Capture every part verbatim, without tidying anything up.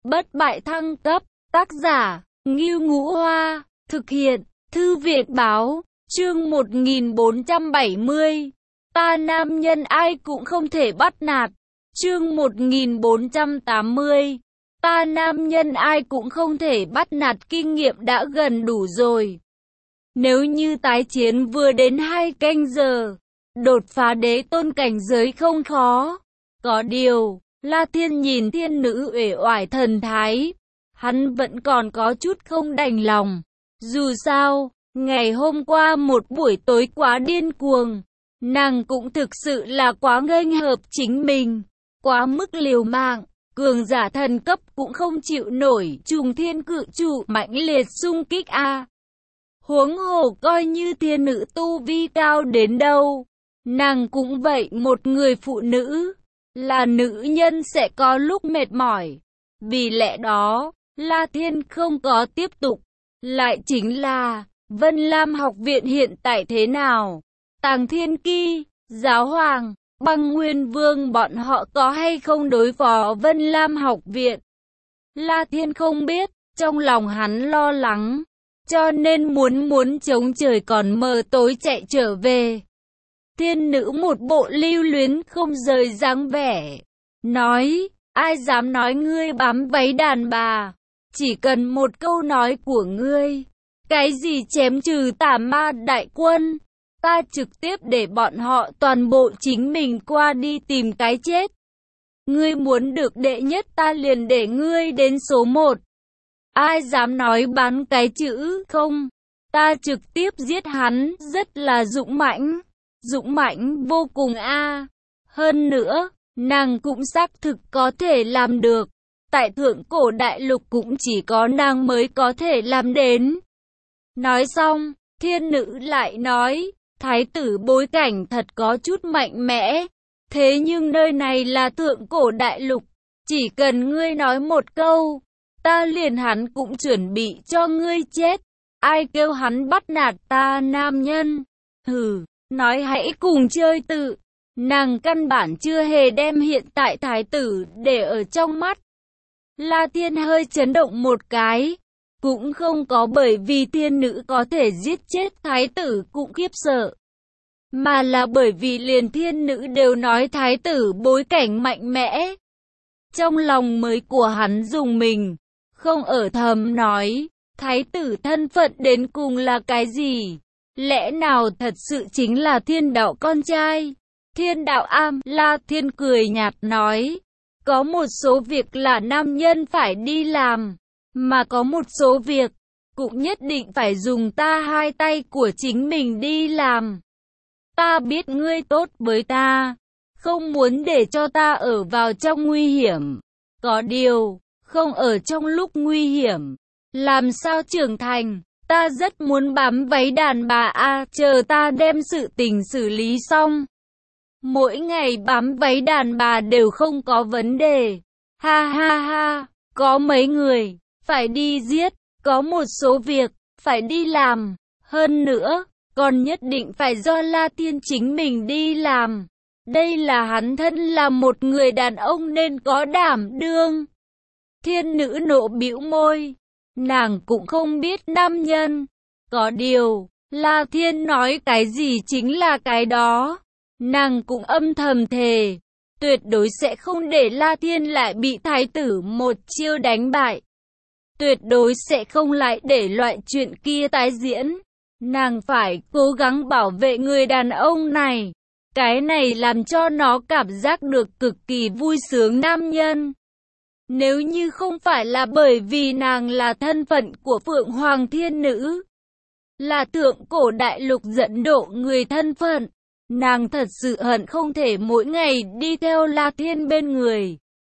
Bất bại thăng cấp, tác giả, Ngưu Ngũ Hoa, thực hiện, Thư viện báo, chương một nghìn bốn trăm bảy mươi. Ta nam nhân ai cũng không thể bắt nạt, chương một nghìn bốn trăm tám mươi. Ta nam nhân ai cũng không thể bắt nạt, kinh nghiệm đã gần đủ rồi. Nếu như tái chiến vừa đến hai canh giờ, đột phá đế tôn cảnh giới không khó. Có điều, La Thiên nhìn thiên nữ uể oải thần thái, hắn vẫn còn có chút không đành lòng. Dù sao, ngày hôm qua một buổi tối quá điên cuồng, nàng cũng thực sự là quá nghênh hợp chính mình, quá mức liều mạng, cường giả thần cấp cũng không chịu nổi trùng thiên cự trụ mãnh liệt xung kích a. Huống hồ coi như thiên nữ tu vi cao đến đâu, nàng cũng vậy, một người phụ nữ, là nữ nhân sẽ có lúc mệt mỏi. Vì lẽ đó, La Thiên không có tiếp tục. Lại chính là, Vân Lam học viện hiện tại thế nào? Tàng Thiên Ki, Giáo Hoàng, Băng Nguyên Vương bọn họ có hay không đối phó Vân Lam học viện? La Thiên không biết, trong lòng hắn lo lắng, cho nên muốn muốn chống trời còn mờ tối chạy trở về. Thiên nữ một bộ lưu luyến không rời dáng vẻ, nói, ai dám nói ngươi bám váy đàn bà, chỉ cần một câu nói của ngươi, cái gì chém trừ tà ma đại quân, ta trực tiếp để bọn họ toàn bộ chính mình qua đi tìm cái chết. Ngươi muốn được đệ nhất ta liền để ngươi đến số một. Ai dám nói bán cái chữ không, ta trực tiếp giết hắn, rất là dũng mãnh. Dũng mãnh vô cùng a. Hơn nữa, nàng cũng xác thực có thể làm được. Tại thượng cổ đại lục cũng chỉ có nàng mới có thể làm đến. Nói xong, thiên nữ lại nói, thái tử bối cảnh thật có chút mạnh mẽ. Thế nhưng nơi này là thượng cổ đại lục, chỉ cần ngươi nói một câu, ta liền hắn cũng chuẩn bị cho ngươi chết. Ai kêu hắn bắt nạt ta nam nhân? Hừ. Nói hãy cùng chơi tự, nàng căn bản chưa hề đem hiện tại thái tử để ở trong mắt. La Thiên hơi chấn động một cái, cũng không có bởi vì thiên nữ có thể giết chết thái tử cũng khiếp sợ, mà là bởi vì liền thiên nữ đều nói thái tử bối cảnh mạnh mẽ. Trong lòng mới của hắn dùng mình, không ở thầm nói, thái tử thân phận đến cùng là cái gì? Lẽ nào thật sự chính là thiên đạo con trai? Thiên đạo am, La Thiên cười nhạt nói, có một số việc là nam nhân phải đi làm, mà có một số việc, cũng nhất định phải dùng ta hai tay của chính mình đi làm. Ta biết ngươi tốt với ta, không muốn để cho ta ở vào trong nguy hiểm. Có điều, không ở trong lúc nguy hiểm, làm sao trưởng thành? Ta rất muốn bám váy đàn bà a, à, chờ ta đem sự tình xử lý xong. Mỗi ngày bám váy đàn bà đều không có vấn đề. Ha ha ha, có mấy người, phải đi giết, có một số việc, phải đi làm. Hơn nữa, còn nhất định phải do La Thiên chính mình đi làm. Đây là hắn thân là một người đàn ông nên có đảm đương. Thiên nữ nộ bĩu môi. Nàng cũng không biết nam nhân. Có điều, La Thiên nói cái gì chính là cái đó. Nàng cũng âm thầm thề, tuyệt đối sẽ không để La Thiên lại bị thái tử một chiêu đánh bại. Tuyệt đối sẽ không lại để loại chuyện kia tái diễn. Nàng phải cố gắng bảo vệ người đàn ông này. Cái này làm cho nó cảm giác được cực kỳ vui sướng nam nhân. Nếu như không phải là bởi vì nàng là thân phận của Phượng Hoàng Thiên Nữ, là thượng cổ đại lục dẫn độ người thân phận, nàng thật sự hận không thể mỗi ngày đi theo La Thiên bên người.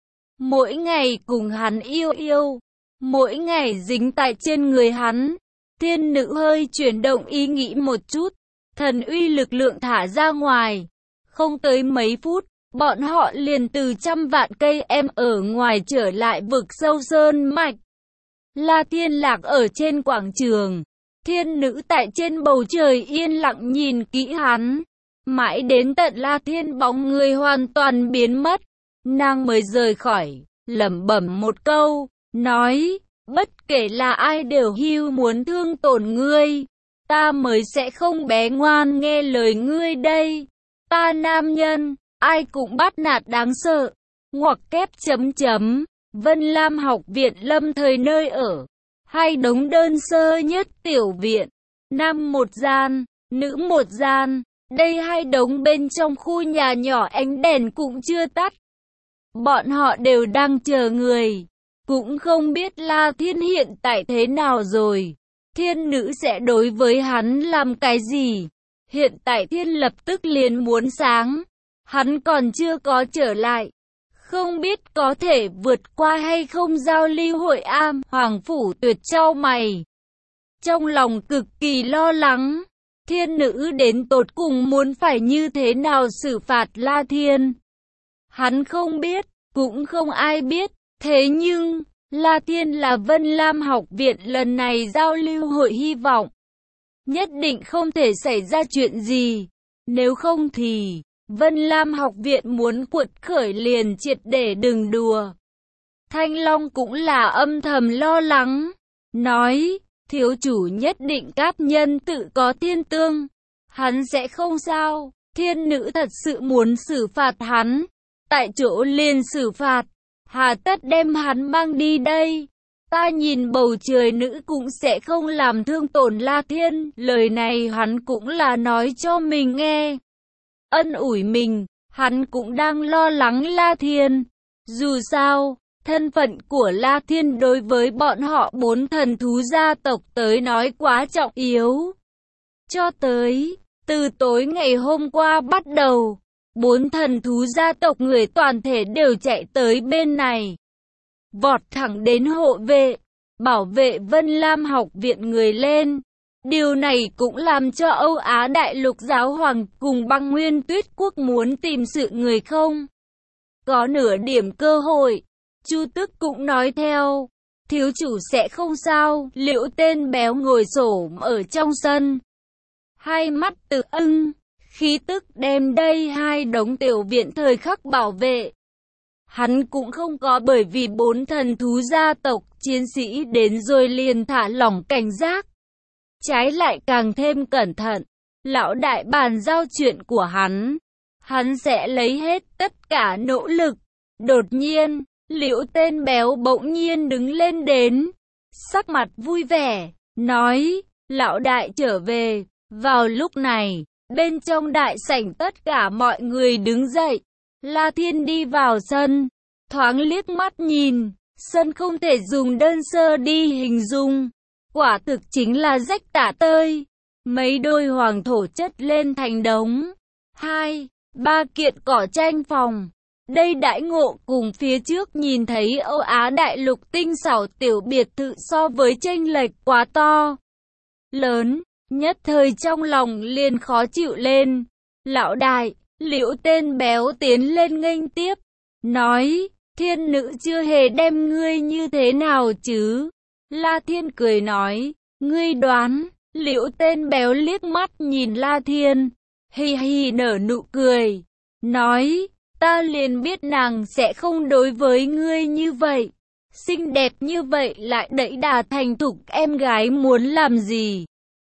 Mỗi ngày cùng hắn yêu yêu, mỗi ngày dính tại trên người hắn. Thiên nữ hơi chuyển động ý nghĩ một chút, thần uy lực lượng thả ra ngoài. Không tới mấy phút, bọn họ liền từ trăm vạn cây em ở ngoài trở lại vực sâu sơn mạch. La Thiên lạc ở trên quảng trường, thiên nữ tại trên bầu trời yên lặng nhìn kỹ hắn. Mãi đến tận La Thiên bóng người hoàn toàn biến mất, nàng mới rời khỏi, lẩm bẩm một câu, nói, bất kể là ai đều hưu muốn thương tổn ngươi, ta mới sẽ không bé ngoan nghe lời ngươi đây. Ta nam nhân, ai cũng bắt nạt đáng sợ. Ngoặc kép chấm chấm, Vân Lam học viện lâm thời nơi ở. Hai đống đơn sơ nhất tiểu viện. Nam một gian, nữ một gian. Đây hai đống bên trong khu nhà nhỏ ánh đèn cũng chưa tắt. Bọn họ đều đang chờ người. Cũng không biết La Thiên hiện tại thế nào rồi. Thiên nữ sẽ đối với hắn làm cái gì? Hiện tại thiên lập tức liền muốn sáng. Hắn còn chưa có trở lại. Không biết có thể vượt qua hay không giao lưu hội am. Hoàng Phủ Tuyệt chau mày. Trong lòng cực kỳ lo lắng. Thiên nữ đến tột cùng muốn phải như thế nào xử phạt La Thiên. Hắn không biết, cũng không ai biết. Thế nhưng, La Thiên là Vân Lam học viện lần này giao lưu hội hy vọng. Nhất định không thể xảy ra chuyện gì. Nếu không thì, Vân Lam học viện muốn cuột khởi liền triệt để đừng đùa. Thanh Long cũng là âm thầm lo lắng. Nói, thiếu chủ nhất định các nhân tự có thiên tương. Hắn sẽ không sao. Thiên nữ thật sự muốn xử phạt hắn. Tại chỗ liền xử phạt. Hà tất đem hắn mang đi đây. Ta nhìn bầu trời nữ cũng sẽ không làm thương tổn La Thiên. Lời này hắn cũng là nói cho mình nghe. Ân ủi mình, hắn cũng đang lo lắng La Thiên. Dù sao, thân phận của La Thiên đối với bọn họ bốn thần thú gia tộc tới nói quá trọng yếu. Cho tới, từ tối ngày hôm qua bắt đầu, bốn thần thú gia tộc người toàn thể đều chạy tới bên này. Vọt thẳng đến hộ vệ, bảo vệ Vân Lam học viện người lên. Điều này cũng làm cho Âu Á Đại Lục Giáo Hoàng cùng Băng Nguyên Tuyết Quốc muốn tìm sự người không có nửa điểm cơ hội. Chu Tức cũng nói theo, thiếu chủ sẽ không sao. Liễu tên béo ngồi xổm ở trong sân, hai mắt tự ưng, khí tức đem đây hai đống tiểu viện thời khắc bảo vệ. Hắn cũng không có bởi vì bốn thần thú gia tộc chiến sĩ đến rồi liền thả lỏng cảnh giác. Trái lại càng thêm cẩn thận. Lão đại bàn giao chuyện của hắn. Hắn sẽ lấy hết tất cả nỗ lực. Đột nhiên, Liễu tên béo bỗng nhiên đứng lên đến. Sắc mặt vui vẻ, nói, lão đại trở về. Vào lúc này, bên trong đại sảnh tất cả mọi người đứng dậy. La Thiên đi vào sân, thoáng liếc mắt nhìn. Sân không thể dùng đơn sơ đi hình dung. Quả thực chính là rách tả tơi. Mấy đôi hoàng thổ chất lên thành đống. Hai, ba kiện cỏ tranh phòng. Đây đãi ngộ cùng phía trước nhìn thấy Âu Á Đại Lục tinh xảo tiểu biệt thự so với chênh lệch quá to lớn. Nhất thời trong lòng liền khó chịu lên. Lão đại, Liễu tên béo tiến lên nghênh tiếp. Nói, thiên nữ chưa hề đem ngươi như thế nào chứ? La Thiên cười nói, ngươi đoán. Liễu tên béo liếc mắt nhìn La Thiên, hì hì nở nụ cười, nói, ta liền biết nàng sẽ không đối với ngươi như vậy. Xinh đẹp như vậy lại đẫy đà thành thục em gái muốn làm gì?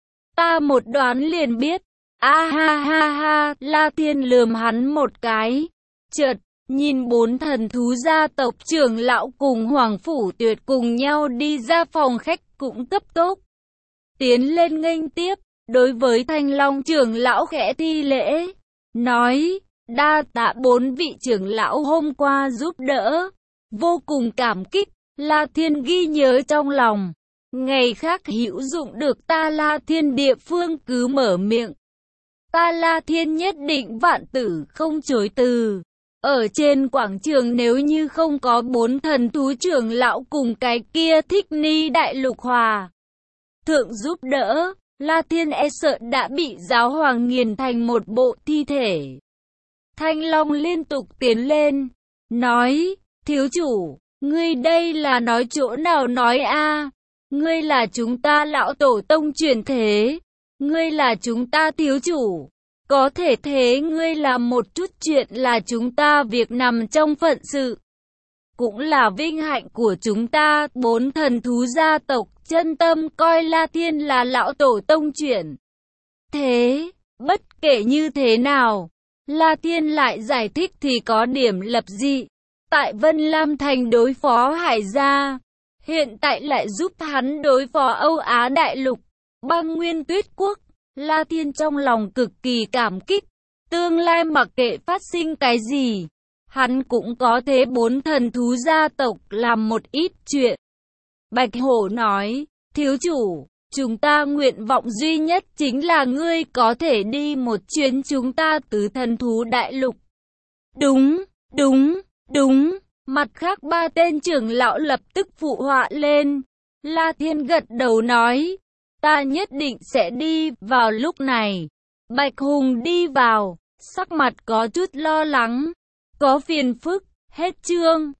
Ta một đoán liền biết. A ha ha ha, La Thiên lườm hắn một cái. Chợt, nhìn bốn thần thú gia tộc trưởng lão cùng Hoàng Phủ Tuyệt cùng nhau đi ra phòng khách cũng cấp tốc tiến lên nghênh tiếp. Đối với Thanh Long trưởng lão khẽ thi lễ, nói, đa tạ bốn vị trưởng lão hôm qua giúp đỡ, vô cùng cảm kích. La Thiên ghi nhớ trong lòng, ngày khác hữu dụng được ta La Thiên địa phương cứ mở miệng. Ta La Thiên nhất định vạn tử không chối từ. Ở trên quảng trường nếu như không có bốn thần thú trưởng lão cùng cái kia Thích Ni Đại Lục Hòa thượng giúp đỡ, La Thiên e sợ đã bị giáo hoàng nghiền thành một bộ thi thể. Thanh Long liên tục tiến lên, nói, thiếu chủ, ngươi đây là nói chỗ nào nói a? Ngươi là chúng ta lão tổ tông truyền thế, ngươi là chúng ta thiếu chủ. Có thể thế ngươi làm một chút chuyện là chúng ta việc nằm trong phận sự. cũng là vinh hạnh của chúng ta. Bốn thần thú gia tộc chân tâm coi La Thiên là lão tổ tông chuyển thế. Bất kể như thế nào, La Thiên lại giải thích thì có điểm lập dị. Tại Vân Lam Thành đối phó Hải gia, hiện tại lại giúp hắn đối phó Âu Á Đại Lục, Băng Nguyên Tuyết Quốc. La Thiên trong lòng cực kỳ cảm kích. Tương lai mặc kệ phát sinh cái gì, hắn cũng có thế bốn thần thú gia tộc làm một ít chuyện. Bạch Hổ nói, thiếu chủ, chúng ta nguyện vọng duy nhất chính là ngươi có thể đi một chuyến chúng ta tứ thần thú đại lục. Đúng, đúng, đúng. Mặt khác ba tên trưởng lão lập tức phụ họa lên. La Thiên gật đầu nói, ta nhất định sẽ đi. Vào lúc này, Bạch Hùng đi vào, sắc mặt có chút lo lắng. Có phiền phức, hết chương.